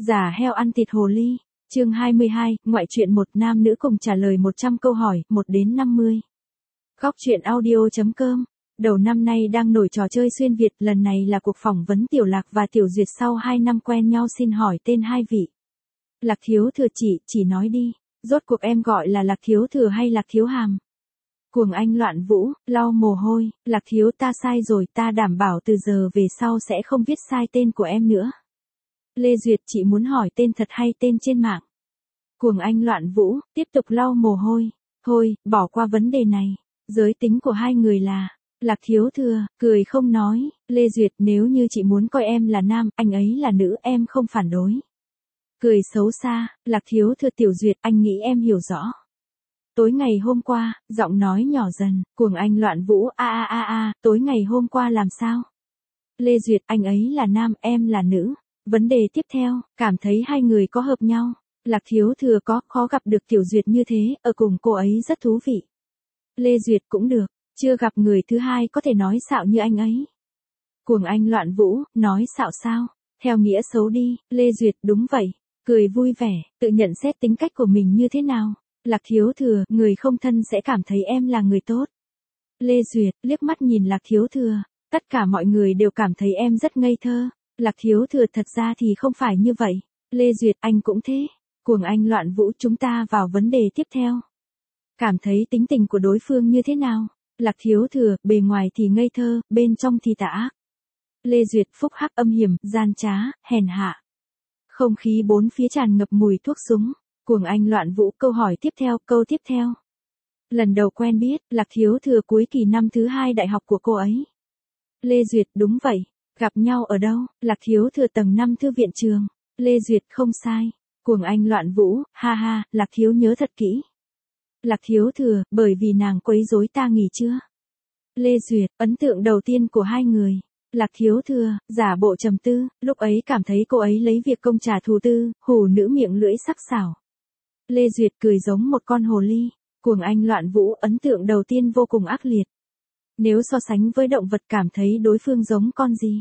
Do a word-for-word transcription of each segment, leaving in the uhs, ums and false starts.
Giả heo ăn thịt hồ ly. Chương hai mươi hai, ngoại truyện một, nam nữ cùng trả lời một trăm câu hỏi, một đến năm mươi. Góc truyện audio chấm com. Đầu năm nay đang nổi trò chơi xuyên Việt, lần này là cuộc phỏng vấn Tiểu Lạc và Tiểu Duyệt sau hai năm quen nhau, xin hỏi tên hai vị. Lạc Thiếu Thừa chỉ, chỉ nói đi, rốt cuộc em gọi là Lạc Thiếu Thừa hay Lạc Thiếu Hàm? Cuồng Anh Loạn Vũ, lau mồ hôi, Lạc Thiếu ta sai rồi, ta đảm bảo từ giờ về sau sẽ không viết sai tên của em nữa. Lê Duyệt chị muốn hỏi tên thật hay tên trên mạng? Cuồng Anh Loạn Vũ, tiếp tục lau mồ hôi, thôi, bỏ qua vấn đề này, giới tính của hai người là... Lạc Thiếu Thừa, cười không nói, Lê Duyệt nếu như chị muốn coi em là nam, anh ấy là nữ em không phản đối. Cười xấu xa, Lạc Thiếu Thừa Tiểu Duyệt anh nghĩ em hiểu rõ. Tối ngày hôm qua, giọng nói nhỏ dần, Cuồng Anh Loạn Vũ a a a a, tối ngày hôm qua làm sao? Lê Duyệt anh ấy là nam, em là nữ. Vấn đề tiếp theo, cảm thấy hai người có hợp nhau. Lạc Thiếu Thừa có, khó gặp được Tiểu Duyệt như thế, ở cùng cô ấy rất thú vị. Lê Duyệt cũng được, chưa gặp người thứ hai có thể nói xạo như anh ấy. Cuồng Anh Loạn Vũ, nói xạo sao? Theo nghĩa xấu đi, Lê Duyệt đúng vậy, cười vui vẻ, tự nhận xét tính cách của mình như thế nào. Lạc Thiếu Thừa, người không thân sẽ cảm thấy em là người tốt. Lê Duyệt, liếc mắt nhìn Lạc Thiếu Thừa, tất cả mọi người đều cảm thấy em rất ngây thơ. Lạc Thiếu Thừa thật ra thì không phải như vậy. Lê Duyệt anh cũng thế. Cuồng Anh Loạn Vũ chúng ta vào vấn đề tiếp theo. Cảm thấy tính tình của đối phương như thế nào? Lạc Thiếu Thừa, bề ngoài thì ngây thơ, bên trong thì tà ác. Lê Duyệt phúc hắc âm hiểm, gian trá, hèn hạ. Không khí bốn phía tràn ngập mùi thuốc súng. Cuồng Anh Loạn Vũ câu hỏi tiếp theo, câu tiếp theo. Lần đầu quen biết, Lạc Thiếu Thừa cuối kỳ năm thứ hai đại học của cô ấy. Lê Duyệt đúng vậy. Gặp nhau ở đâu? Lạc Thiếu Thừa tầng năm thư viện trường. Lê Duyệt không sai. Cuồng Anh Loạn Vũ, ha ha, Lạc Thiếu nhớ thật kỹ. Lạc Thiếu Thừa, bởi vì nàng quấy rối ta nghỉ chưa? Lê Duyệt, ấn tượng đầu tiên của hai người. Lạc Thiếu Thừa, giả bộ trầm tư, lúc ấy cảm thấy cô ấy lấy việc công trả thù tư, hù nữ miệng lưỡi sắc sảo. Lê Duyệt cười giống một con hồ ly. Cuồng Anh Loạn Vũ, ấn tượng đầu tiên vô cùng ác liệt. Nếu so sánh với động vật cảm thấy đối phương giống con gì?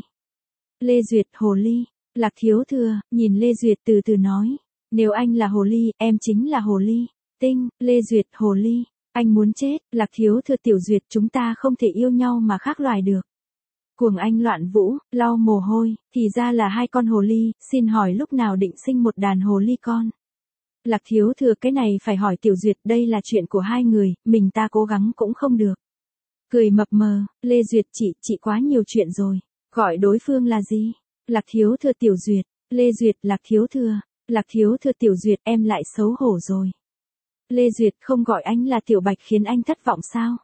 Lê Duyệt, hồ ly. Lạc Thiếu Thừa, nhìn Lê Duyệt từ từ nói. Nếu anh là hồ ly, em chính là hồ ly. Tinh, Lê Duyệt, hồ ly. Anh muốn chết, Lạc Thiếu Thừa Tiểu Duyệt chúng ta không thể yêu nhau mà khác loài được. Cuồng Anh Loạn Vũ, lau mồ hôi, thì ra là hai con hồ ly, xin hỏi lúc nào định sinh một đàn hồ ly con? Lạc Thiếu Thừa cái này phải hỏi Tiểu Duyệt, đây là chuyện của hai người, mình ta cố gắng cũng không được. Cười mập mờ, Lê Duyệt chị, chị quá nhiều chuyện rồi. Gọi đối phương là gì? Lạc Thiếu Thừa Tiểu Duyệt. Lê Duyệt, Lạc Thiếu Thừa. Lạc Thiếu Thừa Tiểu Duyệt em lại xấu hổ rồi. Lê Duyệt không gọi anh là Tiểu Bạch khiến anh thất vọng sao?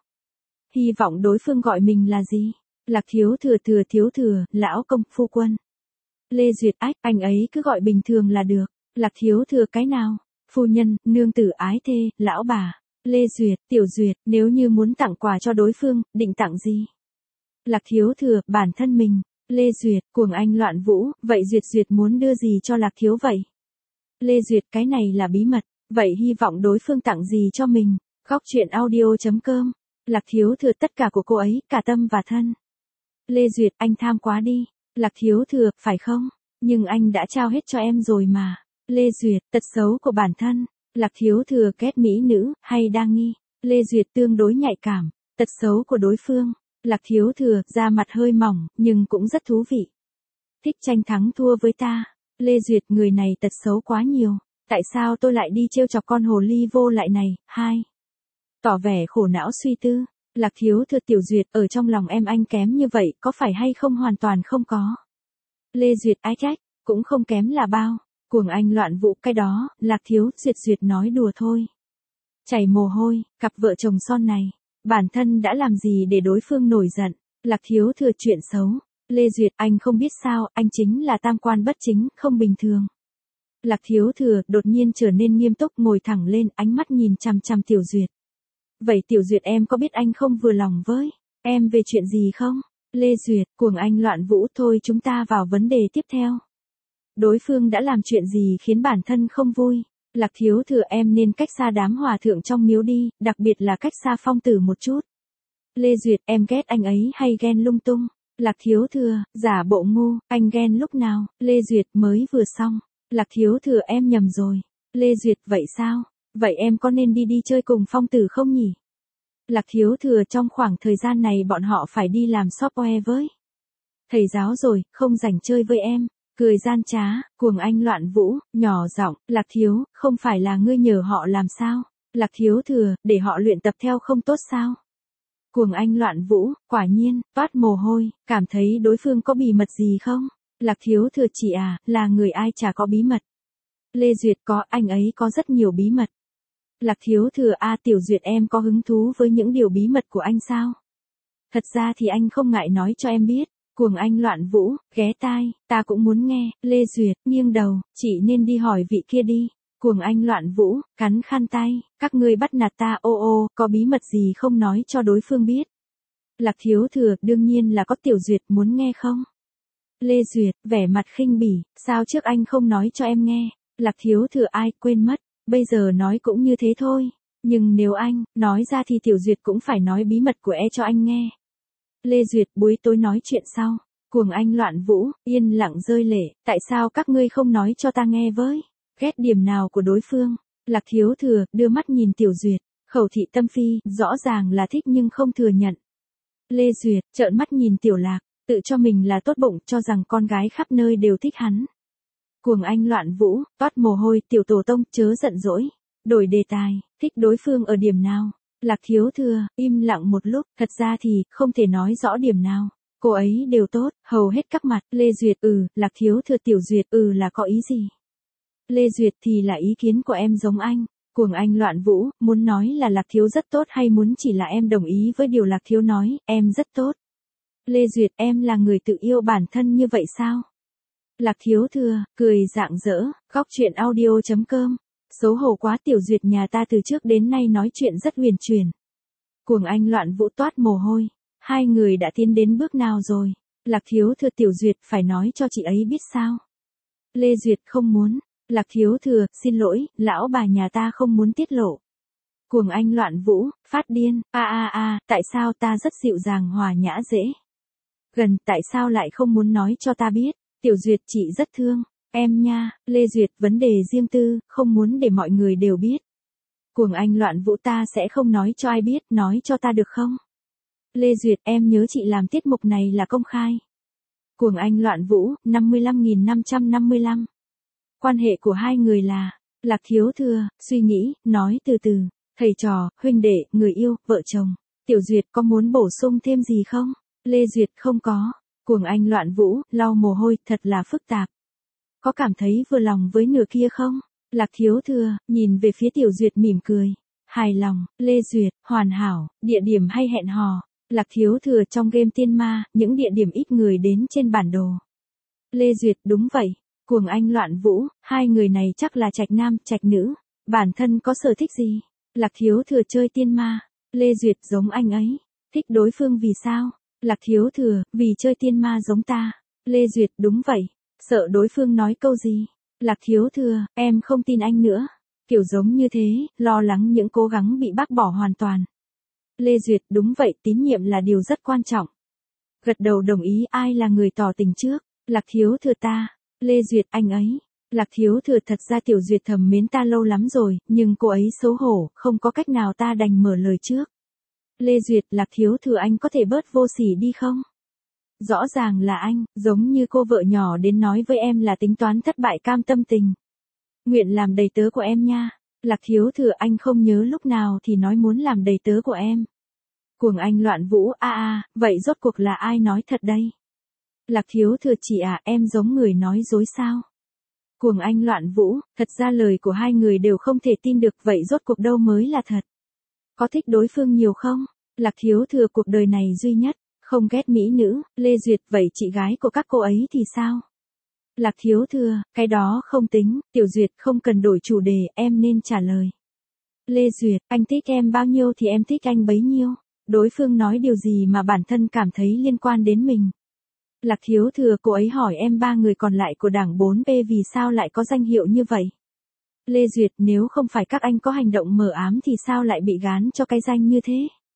Hy vọng đối phương gọi mình là gì? Lạc Thiếu Thừa Thừa Thiếu Thừa, lão công, phu quân. Lê Duyệt ách, anh ấy cứ gọi bình thường là được. Lạc Thiếu Thừa cái nào? Phu nhân, nương tử ái thê, lão bà. Lê Duyệt, Tiểu Duyệt, nếu như muốn tặng quà cho đối phương, định tặng gì? Lạc Thiếu Thừa, bản thân mình. Lê Duyệt, Cuồng Anh Loạn Vũ, vậy Duyệt Duyệt muốn đưa gì cho Lạc Thiếu vậy? Lê Duyệt, cái này là bí mật, vậy hy vọng đối phương tặng gì cho mình? Góc truyện audio chấm com. Lạc Thiếu Thừa tất cả của cô ấy, cả tâm và thân. Lê Duyệt, anh tham quá đi. Lạc Thiếu Thừa, phải không? Nhưng anh đã trao hết cho em rồi mà. Lê Duyệt, tật xấu của bản thân. Lạc Thiếu Thừa ghét mỹ nữ, hay đa nghi. Lê Duyệt tương đối nhạy cảm. Tật xấu của đối phương. Lạc Thiếu Thừa, da mặt hơi mỏng, nhưng cũng rất thú vị. Thích tranh thắng thua với ta. Lê Duyệt, người này tật xấu quá nhiều. Tại sao tôi lại đi trêu chọc con hồ ly vô lại này? Hai. Tỏ vẻ khổ não suy tư. Lạc Thiếu Thừa Tiểu Duyệt, ở trong lòng em anh kém như vậy, có phải hay không hoàn toàn không có. Lê Duyệt ái trách, cũng không kém là bao. Cuồng Anh Loạn Vũ, cái đó, Lạc Thiếu Duyệt Duyệt nói đùa thôi. Chảy mồ hôi, cặp vợ chồng son này. Bản thân đã làm gì để đối phương nổi giận? Lạc Thiếu Thừa chuyện xấu. Lê Duyệt, anh không biết sao, anh chính là tam quan bất chính, không bình thường. Lạc Thiếu Thừa đột nhiên trở nên nghiêm túc, ngồi thẳng lên, ánh mắt nhìn chằm chằm Tiểu Duyệt. Vậy Tiểu Duyệt em có biết anh không vừa lòng với em về chuyện gì không? Lê Duyệt, Cuồng Anh Loạn Vũ, thôi chúng ta vào vấn đề tiếp theo. Đối phương đã làm chuyện gì khiến bản thân không vui? Lạc Thiếu Thừa em nên cách xa đám hòa thượng trong miếu đi, đặc biệt là cách xa phong tử một chút. Lê Duyệt, em ghét anh ấy hay ghen lung tung? Lạc Thiếu Thừa, giả bộ ngu, anh ghen lúc nào? Lê Duyệt, mới vừa xong. Lạc Thiếu Thừa em nhầm rồi. Lê Duyệt vậy sao? Vậy em có nên đi đi chơi cùng Phong Tử không nhỉ? Lạc Thiếu Thừa trong khoảng thời gian này bọn họ phải đi làm software với thầy giáo rồi, không rảnh chơi với em. Cười gian trá, Cuồng Anh loạn vũ, nhỏ giọng, Lạc Thiếu, không phải là ngươi nhờ họ làm sao? Lạc Thiếu Thừa, để họ luyện tập theo không tốt sao? Cuồng Anh loạn vũ, quả nhiên, toát mồ hôi, cảm thấy đối phương có bí mật gì không? Lạc Thiếu Thừa chị à, là người ai chả có bí mật. Lê Duyệt có, anh ấy có rất nhiều bí mật. Lạc Thiếu Thừa a Tiểu Duyệt em có hứng thú với những điều bí mật của anh sao? Thật ra thì anh không ngại nói cho em biết. Cuồng Anh loạn vũ, ghé tai, ta cũng muốn nghe. Lê Duyệt, nghiêng đầu, chị nên đi hỏi vị kia đi. Cuồng Anh loạn vũ, cắn khăn tay, các ngươi bắt nạt ta ô ô, có bí mật gì không nói cho đối phương biết. Lạc Thiếu Thừa, đương nhiên là có Tiểu Duyệt, muốn nghe không? Lê Duyệt, vẻ mặt khinh bỉ, sao trước anh không nói cho em nghe? Lạc Thiếu Thừa ai, quên mất, bây giờ nói cũng như thế thôi. Nhưng nếu anh, nói ra thì Tiểu Duyệt cũng phải nói bí mật của e cho anh nghe. Lê Duyệt, buổi tối nói chuyện sau. Cuồng Anh loạn vũ, yên lặng rơi lệ, tại sao các ngươi không nói cho ta nghe với? Ghét điểm nào của đối phương? Lạc Thiếu Thừa, đưa mắt nhìn Tiểu Duyệt, khẩu thị tâm phi, rõ ràng là thích nhưng không thừa nhận. Lê Duyệt, trợn mắt nhìn Tiểu Lạc, tự cho mình là tốt bụng, cho rằng con gái khắp nơi đều thích hắn. Cuồng Anh loạn vũ, toát mồ hôi, Tiểu Tổ Tông, chớ giận dỗi. Đổi đề tài, thích đối phương ở điểm nào? Lạc Thiếu Thừa, im lặng một lúc, thật ra thì, không thể nói rõ điểm nào. Cô ấy đều tốt, hầu hết các mặt. Lê Duyệt, ừ, Lạc Thiếu Thừa. Tiểu Duyệt, ừ là có ý gì? Lê Duyệt thì là ý kiến của em giống anh. Cuồng Anh loạn vũ, muốn nói là Lạc Thiếu rất tốt hay muốn chỉ là em đồng ý với điều Lạc Thiếu nói, em rất tốt. Lê Duyệt, em là người tự yêu bản thân như vậy sao? Lạc Thiếu Thừa, cười rạng rỡ, góc truyện audio chấm com. Xấu hổ quá, Tiểu Duyệt nhà ta từ trước đến nay nói chuyện rất huyền chuyển. Cuồng Anh loạn vũ, toát mồ hôi. Hai người đã tiến đến bước nào rồi? Lạc Thiếu Thừa, Tiểu Duyệt phải nói cho chị ấy biết sao? Lê Duyệt, không muốn. Lạc Thiếu Thừa, xin lỗi, lão bà nhà ta không muốn tiết lộ. Cuồng Anh loạn vũ, phát điên, a a a, tại sao ta rất dịu dàng hòa nhã dễ gần, tại sao lại không muốn nói cho ta biết? Tiểu Duyệt, chị rất thương em nha. Lê Duyệt, vấn đề riêng tư, không muốn để mọi người đều biết. Cuồng Anh loạn vũ, ta sẽ không nói cho ai biết, nói cho ta được không? Lê Duyệt, em nhớ chị làm tiết mục này là công khai. Cuồng Anh loạn vũ, năm mươi lăm nghìn năm trăm năm mươi lăm. Quan hệ của hai người là, Lạc Thiếu Thừa, suy nghĩ, nói từ từ, thầy trò, huynh đệ, người yêu, vợ chồng. Tiểu Duyệt, có muốn bổ sung thêm gì không? Lê Duyệt, không có. Cuồng Anh loạn vũ, lau mồ hôi, thật là phức tạp. Có cảm thấy vừa lòng với nửa kia không? Lạc Thiếu Thừa, nhìn về phía Tiểu Duyệt mỉm cười. Hài lòng. Lê Duyệt, hoàn hảo, địa điểm hay hẹn hò? Lạc Thiếu Thừa, trong game tiên ma, những địa điểm ít người đến trên bản đồ. Lê Duyệt, đúng vậy. Cuồng Anh loạn vũ, hai người này chắc là trạch nam, trạch nữ. Bản thân có sở thích gì? Lạc Thiếu Thừa, chơi tiên ma. Lê Duyệt, giống anh ấy. Thích đối phương vì sao? Lạc Thiếu Thừa, vì chơi tiên ma giống ta. Lê Duyệt, đúng vậy. Sợ đối phương nói câu gì? Lạc Thiếu Thừa, em không tin anh nữa. Kiểu giống như thế, lo lắng những cố gắng bị bác bỏ hoàn toàn. Lê Duyệt, đúng vậy, tín nhiệm là điều rất quan trọng. Gật đầu đồng ý, ai là người tỏ tình trước? Lạc Thiếu Thừa, ta. Lê Duyệt, anh ấy. Lạc Thiếu Thừa, thật ra Tiểu Duyệt thầm mến ta lâu lắm rồi, nhưng cô ấy xấu hổ, không có cách nào, ta đành mở lời trước. Lê Duyệt, Lạc Thiếu Thừa, anh có thể bớt vô sỉ đi không? Rõ ràng là anh, giống như cô vợ nhỏ đến nói với em là tính toán thất bại cam tâm tình. Nguyện làm đầy tớ của em nha. Lạc Thiếu Thừa, anh không nhớ lúc nào thì nói muốn làm đầy tớ của em. Cuồng Anh loạn vũ, a a, vậy rốt cuộc là ai nói thật đây? Lạc Thiếu Thừa, chị à, em giống người nói dối sao? Cuồng Anh loạn vũ, thật ra lời của hai người đều không thể tin được, vậy rốt cuộc đâu mới là thật? Có thích đối phương nhiều không? Lạc Thiếu Thừa, cuộc đời này duy nhất, không ghét mỹ nữ. Lê Duyệt, vậy chị gái của các cô ấy thì sao? Lạc Thiếu Thừa, cái đó không tính. Tiểu Duyệt, không cần đổi chủ đề, em nên trả lời. Lê Duyệt, anh thích em bao nhiêu thì em thích anh bấy nhiêu. Đối phương nói điều gì mà bản thân cảm thấy liên quan đến mình? Lạc Thiếu Thừa, cô ấy hỏi em ba người còn lại của đảng bốn P vì sao lại có danh hiệu như vậy? Lê Duyệt, nếu không phải các anh có hành động mờ ám thì sao lại bị gán cho cái danh như thế?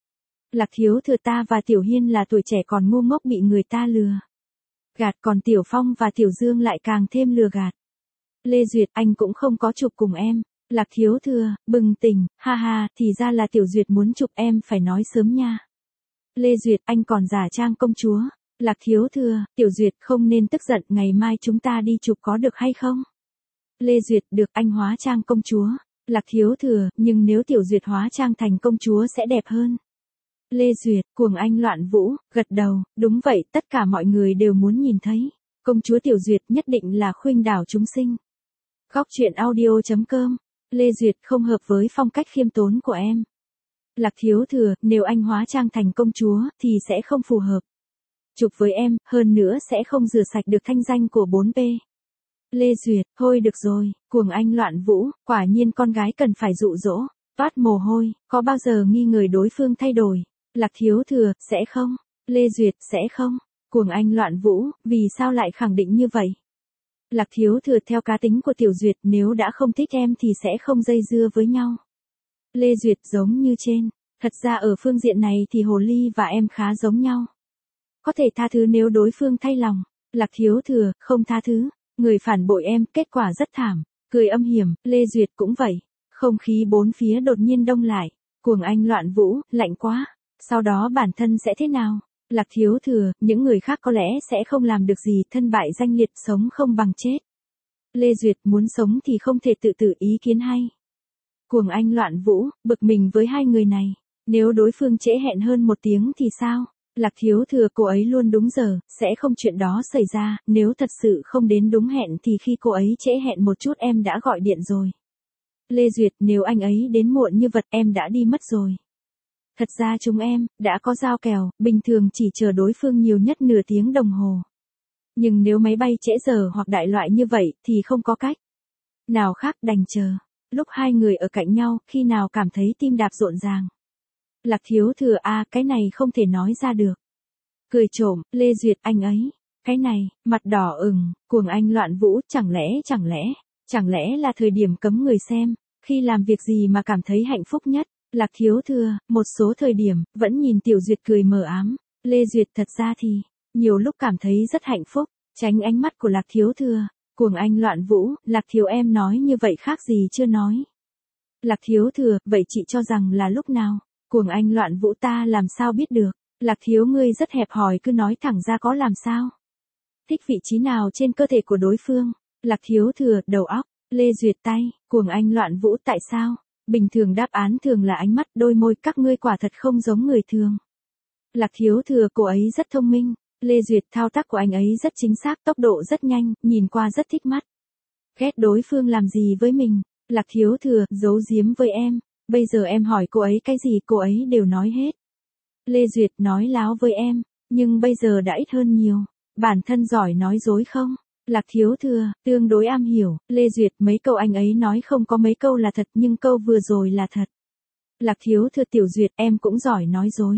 Lạc Thiếu Thừa, ta và Tiểu Hiên là tuổi trẻ còn ngu ngốc bị người ta lừa gạt, còn Tiểu Phong và Tiểu Dương lại càng thêm lừa gạt. Lê Duyệt, anh cũng không có chụp cùng em. Lạc Thiếu Thừa, bừng tỉnh, ha ha, thì ra là Tiểu Duyệt muốn chụp em phải nói sớm nha. Lê Duyệt, anh còn giả trang công chúa. Lạc Thiếu Thừa, Tiểu Duyệt không nên tức giận, ngày mai chúng ta đi chụp có được hay không? Lê Duyệt, được, anh hóa trang công chúa. Lạc Thiếu Thừa, nhưng nếu Tiểu Duyệt hóa trang thành công chúa sẽ đẹp hơn. Lê Duyệt, Cuồng Anh loạn vũ, gật đầu, đúng vậy, tất cả mọi người đều muốn nhìn thấy. Công chúa Tiểu Duyệt nhất định là khuynh đảo chúng sinh. Góc truyện audio chấm com. Lê Duyệt, không hợp với phong cách khiêm tốn của em. Lạc Thiếu Thừa, nếu anh hóa trang thành công chúa thì sẽ không phù hợp. Chụp với em, hơn nữa sẽ không rửa sạch được thanh danh của bốn P. Lê Duyệt, thôi được rồi, Cuồng Anh loạn vũ, quả nhiên con gái cần phải dụ dỗ. Toát mồ hôi, có bao giờ nghi ngờ đối phương thay đổi? Lạc Thiếu Thừa, sẽ không. Lê Duyệt, sẽ không. Cuồng Anh loạn vũ, vì sao lại khẳng định như vậy? Lạc Thiếu Thừa, theo cá tính của Tiểu Duyệt, nếu đã không thích em thì sẽ không dây dưa với nhau. Lê Duyệt, giống như trên. Thật ra ở phương diện này thì Hồ Ly và em khá giống nhau. Có thể tha thứ nếu đối phương thay lòng. Lạc Thiếu Thừa, không tha thứ. Người phản bội em, kết quả rất thảm. Cười âm hiểm, Lê Duyệt cũng vậy. Không khí bốn phía đột nhiên đông lại. Cuồng Anh loạn vũ, lạnh quá. Sau đó bản thân sẽ thế nào? Lạc Thiếu Thừa, những người khác có lẽ sẽ không làm được gì, thân bại danh liệt, sống không bằng chết. Lê Duyệt, muốn sống thì không thể tự tử, ý kiến hay. Cuồng Anh loạn vũ, bực mình với hai người này. Nếu đối phương trễ hẹn hơn một tiếng thì sao? Lạc Thiếu Thừa, cô ấy luôn đúng giờ, sẽ không chuyện đó xảy ra, nếu thật sự không đến đúng hẹn thì khi cô ấy trễ hẹn một chút em đã gọi điện rồi. Lê Duyệt, nếu anh ấy đến muộn như vật em đã đi mất rồi. Thật ra chúng em, đã có giao kèo, bình thường chỉ chờ đối phương nhiều nhất nửa tiếng đồng hồ. Nhưng nếu máy bay trễ giờ hoặc đại loại như vậy thì không có cách nào khác, đành chờ. Lúc hai người ở cạnh nhau, khi nào cảm thấy tim đạp rộn ràng. Lạc Thiếu Thừa, a à, cái này không thể nói ra được. Cười trộm, Lê Duyệt, anh ấy. Cái này, mặt đỏ ửng, Cuồng Anh loạn vũ, chẳng lẽ, chẳng lẽ, chẳng lẽ là thời điểm cấm người xem, khi làm việc gì mà cảm thấy hạnh phúc nhất. Lạc Thiếu Thừa, một số thời điểm, vẫn nhìn Tiểu Duyệt cười mờ ám. Lê Duyệt, thật ra thì, nhiều lúc cảm thấy rất hạnh phúc, tránh ánh mắt của Lạc Thiếu Thừa. Cuồng Anh loạn vũ, Lạc Thiếu em nói như vậy khác gì chưa nói. Lạc Thiếu Thừa, vậy chị cho rằng là lúc nào? Cuồng Anh loạn vũ, ta làm sao biết được? Lạc Thiếu, ngươi rất hẹp hòi, cứ nói thẳng ra có làm sao? Thích vị trí nào trên cơ thể của đối phương? Lạc Thiếu Thừa, đầu óc. Lê Duyệt, tay. Cuồng Anh loạn vũ, tại sao? Bình thường đáp án thường là ánh mắt, đôi môi, các ngươi quả thật không giống người thường. Lạc Thiếu Thừa, cô ấy rất thông minh. Lê Duyệt, thao tác của anh ấy rất chính xác, tốc độ rất nhanh, nhìn qua rất thích mắt. Ghét đối phương làm gì với mình? Lạc Thiếu Thừa, giấu giếm với em. Bây giờ em hỏi cô ấy cái gì cô ấy đều nói hết. Lê Duyệt, nói láo với em, nhưng bây giờ đã ít hơn nhiều. Bản thân giỏi nói dối không? Lạc Thiếu Thừa, tương đối am hiểu. Lê Duyệt, mấy câu anh ấy nói không có mấy câu là thật, nhưng câu vừa rồi là thật. Lạc Thiếu Thừa, Tiểu Duyệt, em cũng giỏi nói dối.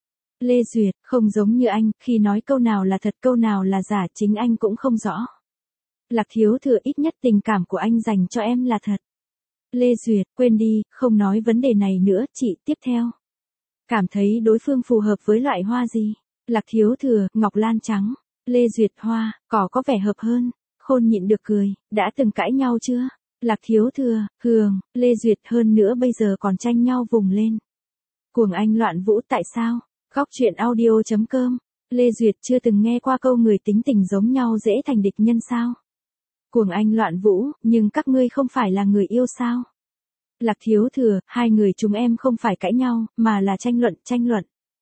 Lê Duyệt, không giống như anh, khi nói câu nào là thật câu nào là giả chính anh cũng không rõ. Lạc Thiếu Thừa, ít nhất tình cảm của anh dành cho em là thật. Lê Duyệt, quên đi, không nói vấn đề này nữa, chị, tiếp theo. Cảm thấy đối phương phù hợp với loại hoa gì? Lạc Thiếu Thừa, ngọc lan trắng. Lê Duyệt, hoa, cỏ có vẻ hợp hơn. Khôn nhịn được cười, đã từng cãi nhau chưa? Lạc Thiếu Thừa, hường. Lê Duyệt, hơn nữa bây giờ còn tranh nhau vùng lên. Cuồng Anh loạn vũ, tại sao? Góc truyện audio chấm com. Lê Duyệt, chưa từng nghe qua câu người tính tình giống nhau dễ thành địch nhân sao? Cuồng Anh loạn vũ, nhưng các ngươi không phải là người yêu sao? Lạc Thiếu Thừa, hai người chúng em không phải cãi nhau, mà là tranh luận, tranh luận.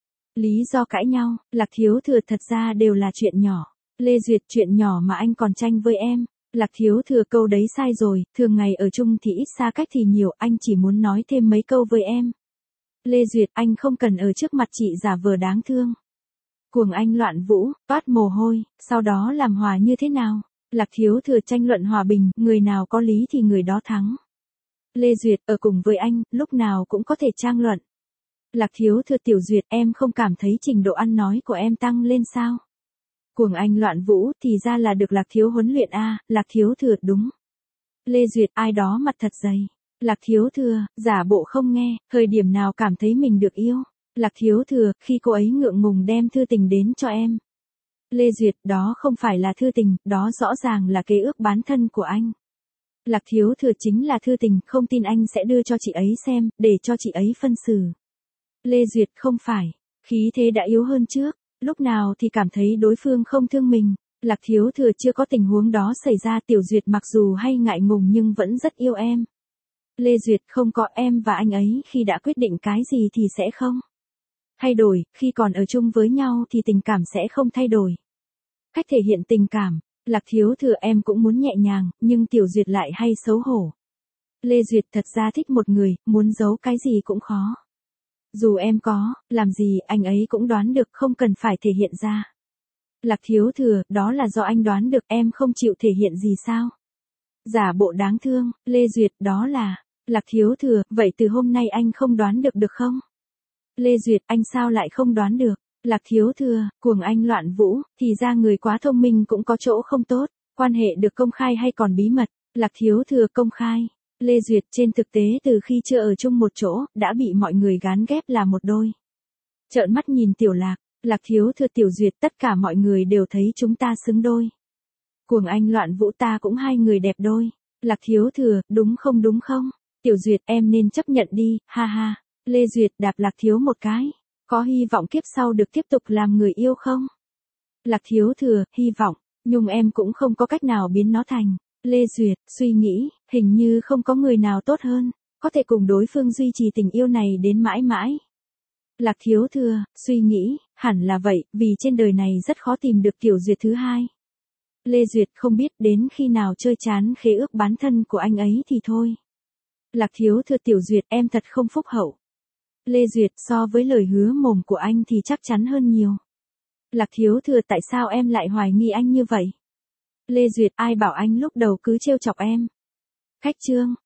Lý do cãi nhau, Lạc Thiếu Thừa, thật ra đều là chuyện nhỏ. Lê Duyệt, chuyện nhỏ mà anh còn tranh với em. Lạc Thiếu Thừa, câu đấy sai rồi, thường ngày ở chung thì ít, xa cách thì nhiều, anh chỉ muốn nói thêm mấy câu với em. Lê Duyệt, anh không cần ở trước mặt chị giả vờ đáng thương. Cuồng Anh loạn vũ, toát mồ hôi, sau đó làm hòa như thế nào? Lạc Thiếu Thừa, tranh luận hòa bình, người nào có lý thì người đó thắng. Lê Duyệt, ở cùng với anh, lúc nào cũng có thể trang luận. Lạc Thiếu Thừa, Tiểu Duyệt, em không cảm thấy trình độ ăn nói của em tăng lên sao? Cuồng Anh loạn vũ, thì ra là được Lạc Thiếu huấn luyện a. Lạc Thiếu Thừa, đúng. Lê Duyệt, ai đó mặt thật dày. Lạc Thiếu Thừa, giả bộ không nghe, thời điểm nào cảm thấy mình được yêu. Lạc Thiếu Thừa, khi cô ấy ngượng ngùng đem thư tình đến cho em. Lê Duyệt, đó không phải là thư tình, đó rõ ràng là kế ước bán thân của anh. Lạc Thiếu Thừa chính là thư tình, không tin anh sẽ đưa cho chị ấy xem, để cho chị ấy phân xử. Lê Duyệt không phải, khí thế đã yếu hơn trước, lúc nào thì cảm thấy đối phương không thương mình. Lạc Thiếu Thừa chưa có tình huống đó xảy ra, Tiểu Duyệt mặc dù hay ngại ngùng nhưng vẫn rất yêu em. Lê Duyệt không có, em và anh ấy khi đã quyết định cái gì thì sẽ không thay đổi, khi còn ở chung với nhau thì tình cảm sẽ không thay đổi. Cách thể hiện tình cảm, Lạc Thiếu Thừa em cũng muốn nhẹ nhàng, nhưng Tiểu Duyệt lại hay xấu hổ. Lê Duyệt thật ra thích một người, muốn giấu cái gì cũng khó. Dù em có, làm gì anh ấy cũng đoán được, không cần phải thể hiện ra. Lạc Thiếu Thừa, đó là do anh đoán được, em không chịu thể hiện gì sao? Giả bộ đáng thương, Lê Duyệt, đó là... Lạc Thiếu Thừa, vậy từ hôm nay anh không đoán được được không? Lê Duyệt, anh sao lại không đoán được? Lạc Thiếu Thừa, cuồng anh loạn vũ, thì ra người quá thông minh cũng có chỗ không tốt, quan hệ được công khai hay còn bí mật? Lạc Thiếu Thừa, công khai. Lê Duyệt, trên thực tế từ khi chưa ở chung một chỗ, đã bị mọi người gán ghép là một đôi. Trợn mắt nhìn Tiểu Lạc, Lạc Thiếu Thừa, Tiểu Duyệt, tất cả mọi người đều thấy chúng ta xứng đôi. Cuồng anh loạn vũ, ta cũng hai người đẹp đôi. Lạc Thiếu Thừa, đúng không đúng không? Tiểu Duyệt, em nên chấp nhận đi, ha ha. Lê Duyệt đạp Lạc Thiếu một cái. Có hy vọng kiếp sau được tiếp tục làm người yêu không? Lạc Thiếu Thừa, hy vọng, nhưng em cũng không có cách nào biến nó thành. Lê Duyệt, suy nghĩ, hình như không có người nào tốt hơn, có thể cùng đối phương duy trì tình yêu này đến mãi mãi. Lạc Thiếu Thừa, suy nghĩ, hẳn là vậy, vì trên đời này rất khó tìm được Tiểu Duyệt thứ hai. Lê Duyệt, không biết đến khi nào chơi chán khế ước bán thân của anh ấy thì thôi. Lạc Thiếu Thừa, Tiểu Duyệt, em thật không phúc hậu. Lê Duyệt, so với lời hứa mồm của anh thì chắc chắn hơn nhiều. Lạc Thiếu Thừa, tại sao em lại hoài nghi anh như vậy? Lê Duyệt, ai bảo anh lúc đầu cứ trêu chọc em? Khách trương,